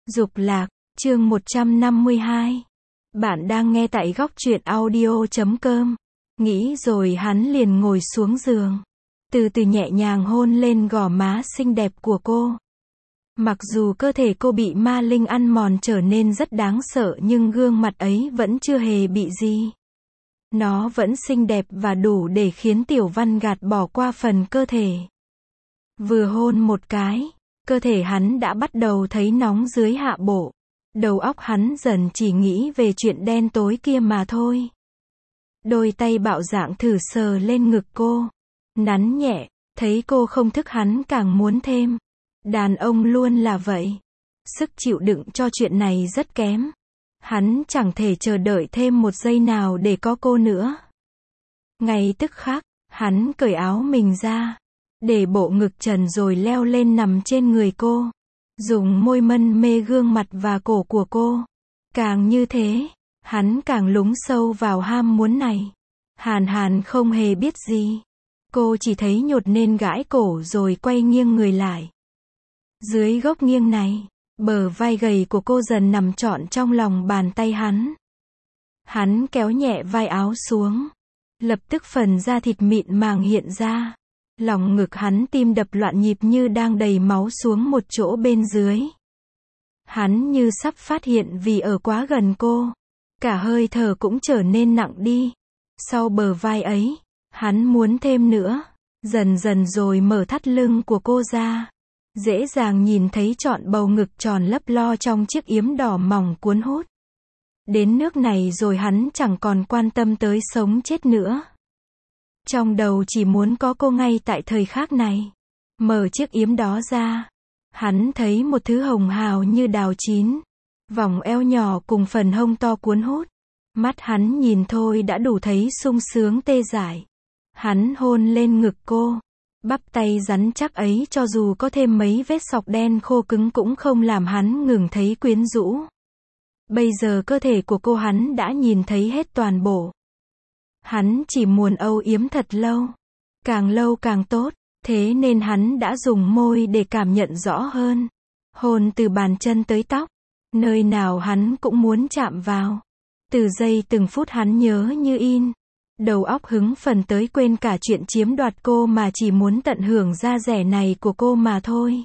Dục lạc, chương 152. Bạn đang nghe tại góc truyện audio.com. Nghĩ rồi hắn liền ngồi xuống giường. Từ từ nhẹ nhàng hôn lên gò má xinh đẹp của cô. Mặc dù cơ thể cô bị ma linh ăn mòn trở nên rất đáng sợ nhưng gương mặt ấy vẫn chưa hề bị gì. Nó vẫn xinh đẹp và đủ để khiến Tiểu Văn gạt bỏ qua phần cơ thể. Vừa hôn một cái, cơ thể hắn đã bắt đầu thấy nóng dưới hạ bộ. Đầu óc hắn dần chỉ nghĩ về chuyện đen tối kia mà thôi. Đôi tay bạo dạn thử sờ lên ngực cô. Nắn nhẹ, thấy cô không thức hắn càng muốn thêm. Đàn ông luôn là vậy. Sức chịu đựng cho chuyện này rất kém. Hắn chẳng thể chờ đợi thêm một giây nào để có cô nữa. Ngay tức khắc, hắn cởi áo mình ra. Để bộ ngực trần rồi leo lên nằm trên người cô. Dùng môi mân mê gương mặt và cổ của cô. Càng như thế, hắn càng lún sâu vào ham muốn này. Hàn Hàn không hề biết gì. Cô chỉ thấy nhột nên gãi cổ rồi quay nghiêng người lại. Dưới góc nghiêng này, bờ vai gầy của cô dần nằm trọn trong lòng bàn tay hắn. Hắn kéo nhẹ vai áo xuống. Lập tức phần da thịt mịn màng hiện ra. Lòng ngực hắn tim đập loạn nhịp như đang đầy máu xuống một chỗ bên dưới. Hắn như sắp phát hiện vì ở quá gần cô. Cả hơi thở cũng trở nên nặng đi. Sau bờ vai ấy, hắn muốn thêm nữa. Dần dần rồi mở thắt lưng của cô ra. Dễ dàng nhìn thấy trọn bầu ngực tròn lấp lo trong chiếc yếm đỏ mỏng cuốn hút. Đến nước này rồi hắn chẳng còn quan tâm tới sống chết nữa. Trong đầu chỉ muốn có cô ngay tại thời khắc này. Mở chiếc yếm đó ra. Hắn thấy một thứ hồng hào như đào chín. Vòng eo nhỏ cùng phần hông to cuốn hút. Mắt hắn nhìn thôi đã đủ thấy sung sướng tê dại. Hắn hôn lên ngực cô. Bắp tay rắn chắc ấy cho dù có thêm mấy vết sọc đen khô cứng cũng không làm hắn ngừng thấy quyến rũ. Bây giờ cơ thể của cô hắn đã nhìn thấy hết toàn bộ. Hắn chỉ muốn âu yếm thật lâu. Càng lâu càng tốt. Thế nên hắn đã dùng môi để cảm nhận rõ hơn. Hôn từ bàn chân tới tóc. Nơi nào hắn cũng muốn chạm vào. Từ giây từng phút hắn nhớ như in. Đầu óc hứng phần tới quên cả chuyện chiếm đoạt cô mà chỉ muốn tận hưởng da rẻ này của cô mà thôi.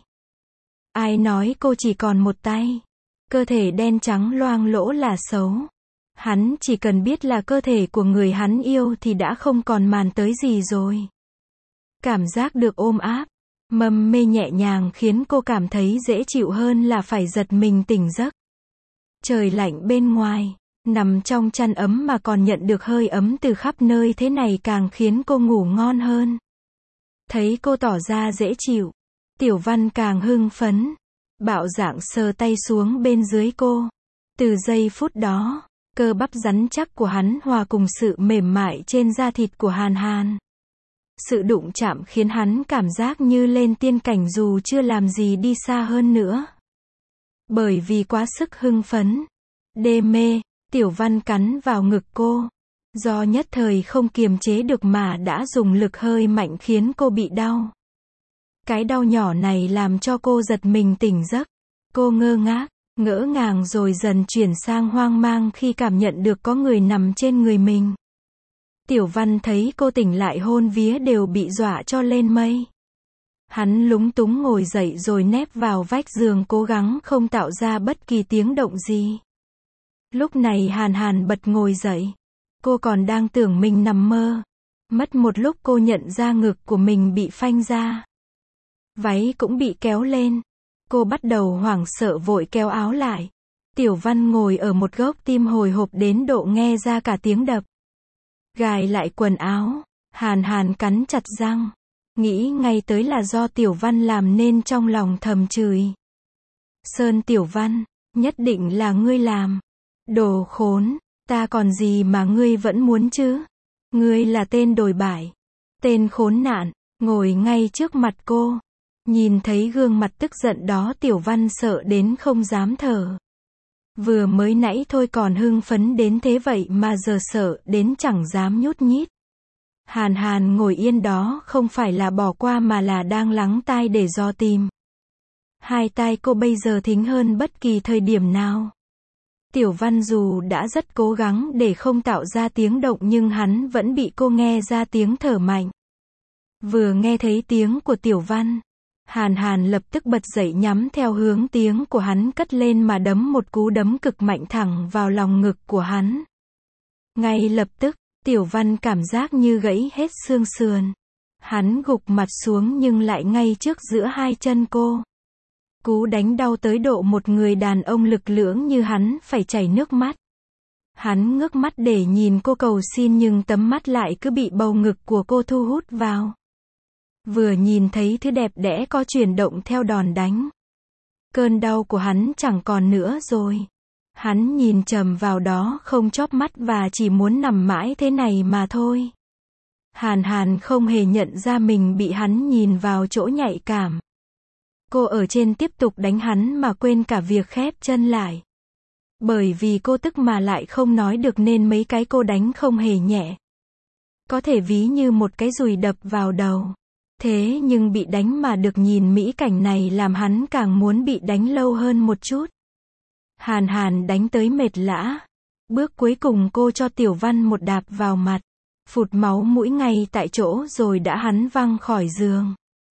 Ai nói cô chỉ còn một tay. Cơ thể đen trắng loang lỗ là xấu. Hắn chỉ cần biết là cơ thể của người hắn yêu thì đã không còn màn tới gì rồi. Cảm giác được ôm áp, mâm mê nhẹ nhàng khiến cô cảm thấy dễ chịu hơn là phải giật mình tỉnh giấc. Trời lạnh bên ngoài, nằm trong chăn ấm mà còn nhận được hơi ấm từ khắp nơi thế này càng khiến cô ngủ ngon hơn. Thấy cô tỏ ra dễ chịu, Tiểu Văn càng hưng phấn. Bạo dạn sờ tay xuống bên dưới cô. Từ giây phút đó, cơ bắp rắn chắc của hắn hòa cùng sự mềm mại trên da thịt của Hàn Hàn. Sự đụng chạm khiến hắn cảm giác như lên tiên cảnh dù chưa làm gì đi xa hơn nữa. Bởi vì quá sức hưng phấn, đê mê, Tiểu Văn cắn vào ngực cô. Do nhất thời không kiềm chế được mà đã dùng lực hơi mạnh khiến cô bị đau. Cái đau nhỏ này làm cho cô giật mình tỉnh giấc. Cô ngơ ngác, ngỡ ngàng rồi dần chuyển sang hoang mang khi cảm nhận được có người nằm trên người mình. Tiểu Văn thấy cô tỉnh lại hôn vía đều bị dọa cho lên mây. Hắn lúng túng ngồi dậy rồi nép vào vách giường cố gắng không tạo ra bất kỳ tiếng động gì. Lúc này Hàn Hàn bật ngồi dậy. Cô còn đang tưởng mình nằm mơ. Mất một lúc cô nhận ra ngực của mình bị phanh ra. Váy cũng bị kéo lên. Cô bắt đầu hoảng sợ vội kéo áo lại. Tiểu Văn ngồi ở một góc tim hồi hộp đến độ nghe ra cả tiếng đập. Gài lại quần áo, Hàn Hàn cắn chặt răng. Nghĩ ngay tới là do Tiểu Văn làm nên trong lòng thầm chửi. Sơn Tiểu Văn, nhất định là ngươi làm. Đồ khốn, ta còn gì mà ngươi vẫn muốn chứ? Ngươi là tên đồi bại. Tên khốn nạn, ngồi ngay trước mặt cô. Nhìn thấy gương mặt tức giận đó Tiểu Văn sợ đến không dám thở. Vừa mới nãy thôi còn hưng phấn đến thế vậy mà giờ sợ đến chẳng dám nhút nhít. Hàn Hàn ngồi yên đó không phải là bỏ qua mà là đang lắng tai để dò tìm. Hai tai cô bây giờ thính hơn bất kỳ thời điểm nào. Tiểu Văn dù đã rất cố gắng để không tạo ra tiếng động nhưng hắn vẫn bị cô nghe ra tiếng thở mạnh. Vừa nghe thấy tiếng của Tiểu Văn, Hàn Hàn lập tức bật dậy nhắm theo hướng tiếng của hắn cất lên mà đấm một cú đấm cực mạnh thẳng vào lòng ngực của hắn. Ngay lập tức, Tiểu Văn cảm giác như gãy hết xương sườn. Hắn gục mặt xuống nhưng lại ngay trước giữa hai chân cô. Cú đánh đau tới độ một người đàn ông lực lưỡng như hắn phải chảy nước mắt. Hắn ngước mắt để nhìn cô cầu xin nhưng tấm mắt lại cứ bị bầu ngực của cô thu hút vào. Vừa nhìn thấy thứ đẹp đẽ có chuyển động theo đòn đánh. Cơn đau của hắn chẳng còn nữa rồi. Hắn nhìn chằm vào đó không chớp mắt và chỉ muốn nằm mãi thế này mà thôi. Hàn Hàn không hề nhận ra mình bị hắn nhìn vào chỗ nhạy cảm. Cô ở trên tiếp tục đánh hắn mà quên cả việc khép chân lại. Bởi vì cô tức mà lại không nói được nên mấy cái cô đánh không hề nhẹ. Có thể ví như một cái dùi đập vào đầu. Thế nhưng bị đánh mà được nhìn mỹ cảnh này làm hắn càng muốn bị đánh lâu hơn một chút. Hàn Hàn đánh tới mệt lã. Bước cuối cùng cô cho Tiểu Văn một đạp vào mặt. Phụt máu mũi ngay tại chỗ rồi đã hắn văng khỏi giường.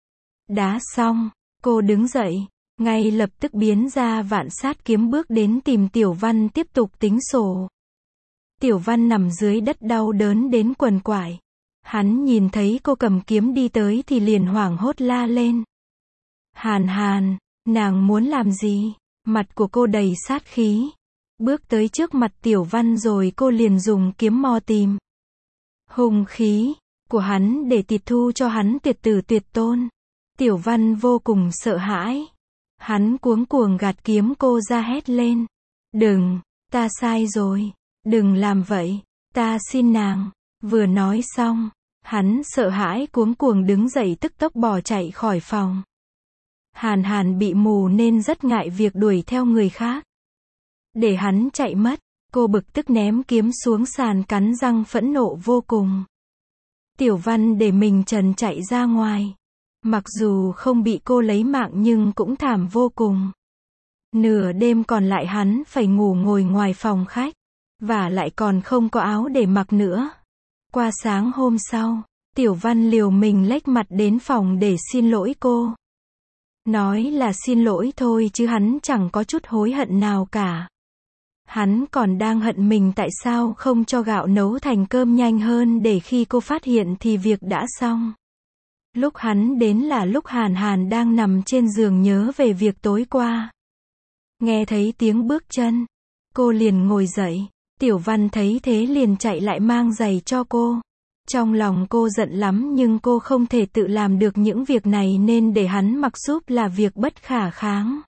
Đá xong, cô đứng dậy, ngay lập tức biến ra vạn sát kiếm bước đến tìm Tiểu Văn tiếp tục tính sổ. Tiểu Văn nằm dưới đất đau đớn đến quằn quại. Hắn nhìn thấy cô cầm kiếm đi tới thì liền hoảng hốt la lên. Hàn Hàn, nàng muốn làm gì? Mặt của cô đầy sát khí. Bước tới trước mặt Tiểu Văn rồi cô liền dùng kiếm mò tìm hung khí của hắn để tịch thu cho hắn tuyệt tử tuyệt tôn. Tiểu Văn vô cùng sợ hãi. Hắn cuống cuồng gạt kiếm cô ra hét lên. Đừng, ta sai rồi. Đừng làm vậy. Ta xin nàng. Vừa nói xong, hắn sợ hãi cuống cuồng đứng dậy tức tốc bỏ chạy khỏi phòng. Hàn Hàn bị mù nên rất ngại việc đuổi theo người khác. Để hắn chạy mất, cô bực tức ném kiếm xuống sàn cắn răng phẫn nộ vô cùng. Tiểu Văn để mình trần chạy ra ngoài. Mặc dù không bị cô lấy mạng nhưng cũng thảm vô cùng. Nửa đêm còn lại hắn phải ngủ ngồi ngoài phòng khách. Và lại còn không có áo để mặc nữa. Qua sáng hôm sau, Tiểu Văn liều mình lếch mặt đến phòng để xin lỗi cô. Nói là xin lỗi thôi chứ hắn chẳng có chút hối hận nào cả. Hắn còn đang hận mình tại sao không cho gạo nấu thành cơm nhanh hơn để khi cô phát hiện thì việc đã xong. Lúc hắn đến là lúc Hàn Hàn đang nằm trên giường nhớ về việc tối qua. Nghe thấy tiếng bước chân, cô liền ngồi dậy. Tiểu Văn thấy thế liền chạy lại mang giày cho cô. Trong lòng cô giận lắm nhưng cô không thể tự làm được những việc này nên để hắn mặc giúp là việc bất khả kháng.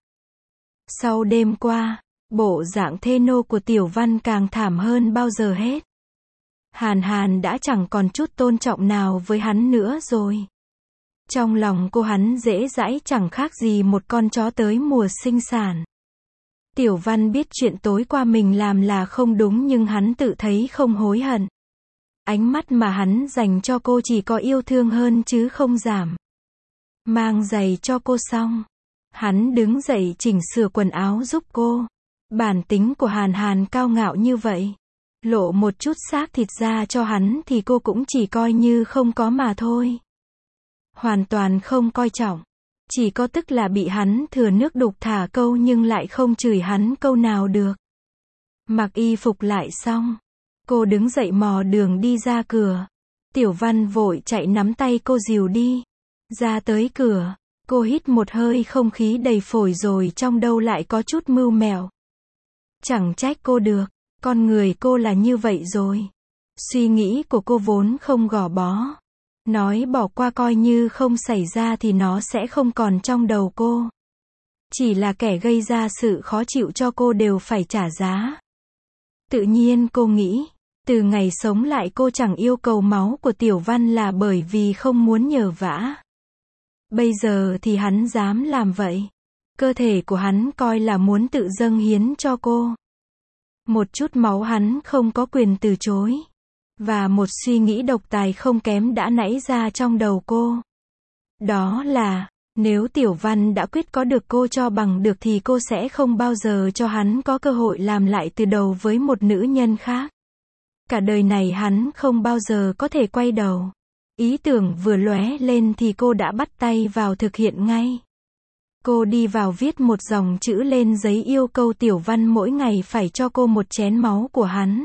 Sau đêm qua, bộ dạng thê nô của Tiểu Văn càng thảm hơn bao giờ hết. Hàn Hàn đã chẳng còn chút tôn trọng nào với hắn nữa rồi. Trong lòng cô hắn dễ dãi chẳng khác gì một con chó tới mùa sinh sản. Tiểu Văn biết chuyện tối qua mình làm là không đúng nhưng hắn tự thấy không hối hận. Ánh mắt mà hắn dành cho cô chỉ có yêu thương hơn chứ không giảm. Mang giày cho cô xong, hắn đứng dậy chỉnh sửa quần áo giúp cô. Bản tính của Hàn Hàn cao ngạo như vậy. Lộ một chút xác thịt ra cho hắn thì cô cũng chỉ coi như không có mà thôi. Hoàn toàn không coi trọng. Chỉ có tức là bị hắn thừa nước đục thả câu nhưng lại không chửi hắn câu nào được. Mặc y phục lại xong, cô đứng dậy mò đường đi ra cửa. Tiểu Văn vội chạy nắm tay cô dìu đi. Ra tới cửa, cô hít một hơi không khí đầy phổi rồi trong đâu lại có chút mưu mẹo. Chẳng trách cô được, con người cô là như vậy rồi. Suy nghĩ của cô vốn không gò bó. Nói bỏ qua coi như không xảy ra thì nó sẽ không còn trong đầu cô. Chỉ là kẻ gây ra sự khó chịu cho cô đều phải trả giá. Tự nhiên cô nghĩ, từ ngày sống lại cô chẳng yêu cầu máu của Tiểu Văn là bởi vì không muốn nhờ vả. Bây giờ thì hắn dám làm vậy. Cơ thể của hắn coi là muốn tự dâng hiến cho cô. Một chút máu hắn không có quyền từ chối. Và một suy nghĩ độc tài không kém đã nảy ra trong đầu cô. Đó là, Nếu Tiểu Văn đã quyết có được cô cho bằng được thì cô sẽ không bao giờ cho hắn có cơ hội làm lại từ đầu với một nữ nhân khác. Cả đời này hắn không bao giờ có thể quay đầu. Ý tưởng vừa lóe lên thì cô đã bắt tay vào thực hiện ngay. Cô đi vào viết một dòng chữ lên giấy yêu cầu Tiểu Văn mỗi ngày phải cho cô một chén máu của hắn.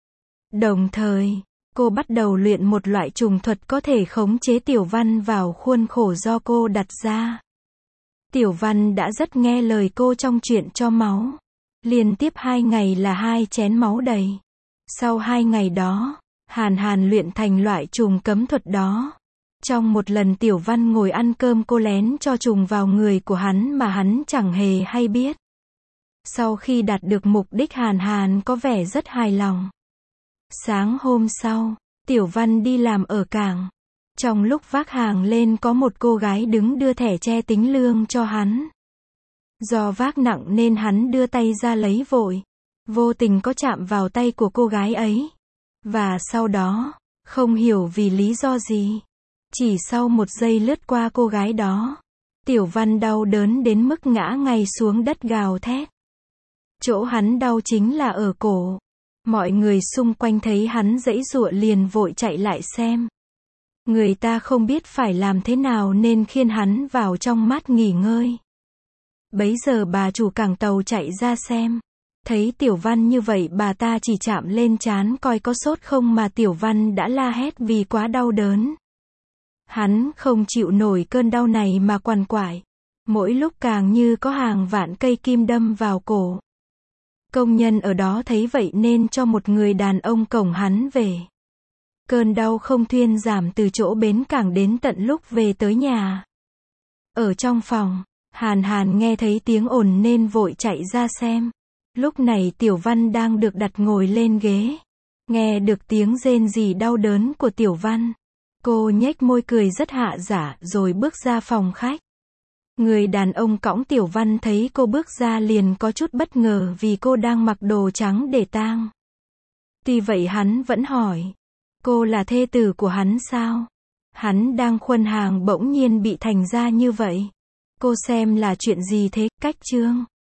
Đồng thời, cô bắt đầu luyện một loại trùng thuật có thể khống chế Tiểu Văn vào khuôn khổ do cô đặt ra. Tiểu Văn đã rất nghe lời cô trong chuyện cho máu. Liên tiếp 2 ngày là 2 chén máu đầy. Sau 2 ngày đó, Hàn luyện thành loại trùng cấm thuật đó. Trong một lần Tiểu Văn ngồi ăn cơm cô lén cho trùng vào người của hắn mà hắn chẳng hề hay biết. Sau khi đạt được mục đích Hàn có vẻ rất hài lòng. Sáng hôm sau, Tiểu Văn đi làm ở cảng. Trong lúc vác hàng lên có một cô gái đứng đưa thẻ che tính lương cho hắn. Do vác nặng nên hắn đưa tay ra lấy vội. Vô tình có chạm vào tay của cô gái ấy. Và sau đó, không hiểu vì lý do gì, chỉ sau một giây lướt qua cô gái đó, Tiểu Văn đau đớn đến mức ngã ngay xuống đất gào thét. Chỗ hắn đau chính là ở cổ. Mọi người xung quanh thấy hắn giãy giụa liền vội chạy lại xem. Người ta không biết phải làm thế nào nên khiêng hắn vào trong mát nghỉ ngơi. Bấy giờ bà chủ cảng tàu chạy ra xem. Thấy Tiểu Văn như vậy bà ta chỉ chạm lên trán coi có sốt không mà Tiểu Văn đã la hét vì quá đau đớn. Hắn không chịu nổi cơn đau này mà quằn quại. Mỗi lúc càng như có hàng vạn cây kim đâm vào cổ. Công nhân ở đó thấy vậy nên cho một người đàn ông cổng hắn về. Cơn đau không thuyên giảm từ chỗ bến cảng đến tận lúc về tới nhà. Ở trong phòng, Hàn nghe thấy tiếng ồn nên vội chạy ra xem. Lúc này Tiểu Văn đang được đặt ngồi lên ghế. Nghe được tiếng rên rỉ đau đớn của Tiểu Văn. Cô nhếch môi cười rất hạ giả rồi bước ra phòng khách. Người đàn ông cõng Tiểu Văn thấy cô bước ra liền có chút bất ngờ vì cô đang mặc đồ trắng để tang. Tuy vậy hắn vẫn hỏi. Cô là thê tử của hắn sao? Hắn đang khuân hàng bỗng nhiên bị thành ra như vậy. Cô xem là chuyện gì thế? Cách chương